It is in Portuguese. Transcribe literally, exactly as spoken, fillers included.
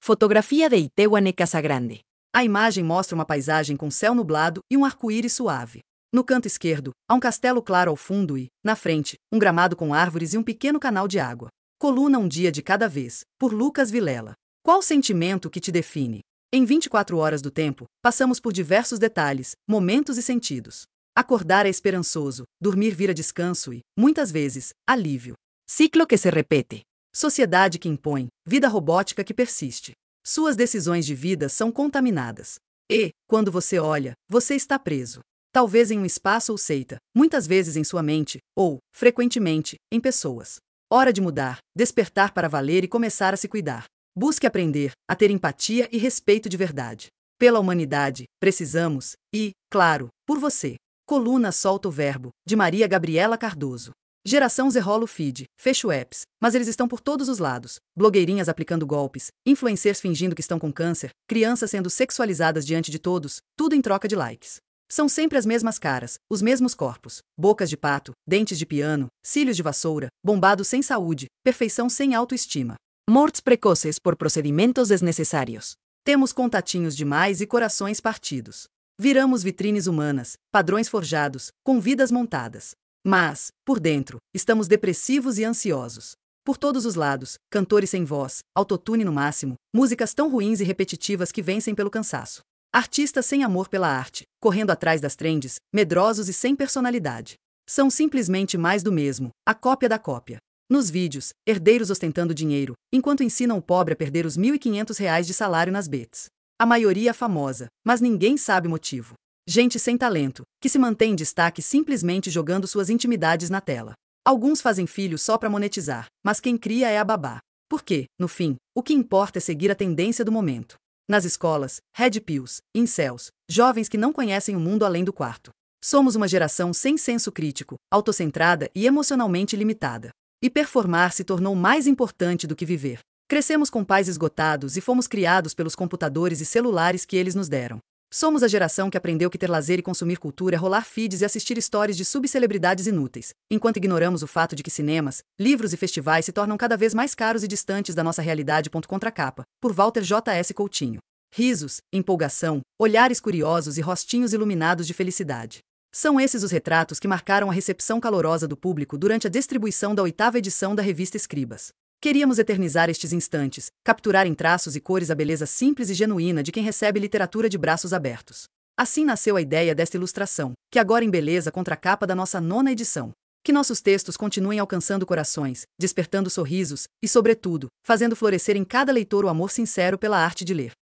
Fotografia de Itehuané Casagrande. A imagem mostra uma paisagem com céu nublado e um arco-íris suave. No canto esquerdo, há um castelo claro ao fundo e, na frente, um gramado com árvores e um pequeno canal de água. Coluna Um Dia de Cada Vez, por Lucas Vilela. Qual o sentimento que te define? Em vinte e quatro horas do tempo, passamos por diversos detalhes, momentos e sentidos. Acordar é esperançoso, dormir vira descanso e, muitas vezes, alívio. Ciclo que se repete. Sociedade que impõe, vida robótica que persiste. Suas decisões de vida são contaminadas. E, quando você olha, você está preso. Talvez em um espaço ou seita, muitas vezes em sua mente, ou, frequentemente, em pessoas. Hora de mudar, despertar para valer e começar a se cuidar. Busque aprender, a ter empatia e respeito de verdade. Pela humanidade, precisamos, e, claro, por você. Coluna Solta o Verbo, de Maria Gabriela Cardoso. Geração Z rola o feed, fecho apps, mas eles estão por todos os lados. Blogueirinhas aplicando golpes, influencers fingindo que estão com câncer, crianças sendo sexualizadas diante de todos, tudo em troca de likes. São sempre as mesmas caras, os mesmos corpos, bocas de pato, dentes de piano, cílios de vassoura, bombados sem saúde, perfeição sem autoestima. Mortes precoces por procedimentos desnecessários. Temos contatinhos demais e corações partidos. Viramos vitrines humanas, padrões forjados, com vidas montadas. Mas, por dentro, estamos depressivos e ansiosos. Por todos os lados, cantores sem voz, autotune no máximo, músicas tão ruins e repetitivas que vencem pelo cansaço. Artistas sem amor pela arte, correndo atrás das trends, medrosos e sem personalidade. São simplesmente mais do mesmo, a cópia da cópia. Nos vídeos, herdeiros ostentando dinheiro, enquanto ensinam o pobre a perder os mil e quinhentos reais de salário nas bets. A maioria famosa, mas ninguém sabe o motivo. Gente sem talento, que se mantém em destaque simplesmente jogando suas intimidades na tela. Alguns fazem filhos só para monetizar, mas quem cria é a babá. Porque, no fim, o que importa é seguir a tendência do momento. Nas escolas, red pills, incels, jovens que não conhecem o mundo além do quarto. Somos uma geração sem senso crítico, autocentrada e emocionalmente limitada. E performar se tornou mais importante do que viver. Crescemos com pais esgotados e fomos criados pelos computadores e celulares que eles nos deram. Somos a geração que aprendeu que ter lazer e consumir cultura é rolar feeds e assistir histórias de subcelebridades inúteis, enquanto ignoramos o fato de que cinemas, livros e festivais se tornam cada vez mais caros e distantes da nossa realidade. Contracapa, por Walter J S Coutinho. Risos, empolgação, olhares curiosos e rostinhos iluminados de felicidade. São esses os retratos que marcaram a recepção calorosa do público durante a distribuição da oitava edição da revista Escribas. Queríamos eternizar estes instantes, capturar em traços e cores a beleza simples e genuína de quem recebe literatura de braços abertos. Assim nasceu a ideia desta ilustração, que agora embeleza a contracapa da nossa nona edição. Que nossos textos continuem alcançando corações, despertando sorrisos e, sobretudo, fazendo florescer em cada leitor o amor sincero pela arte de ler.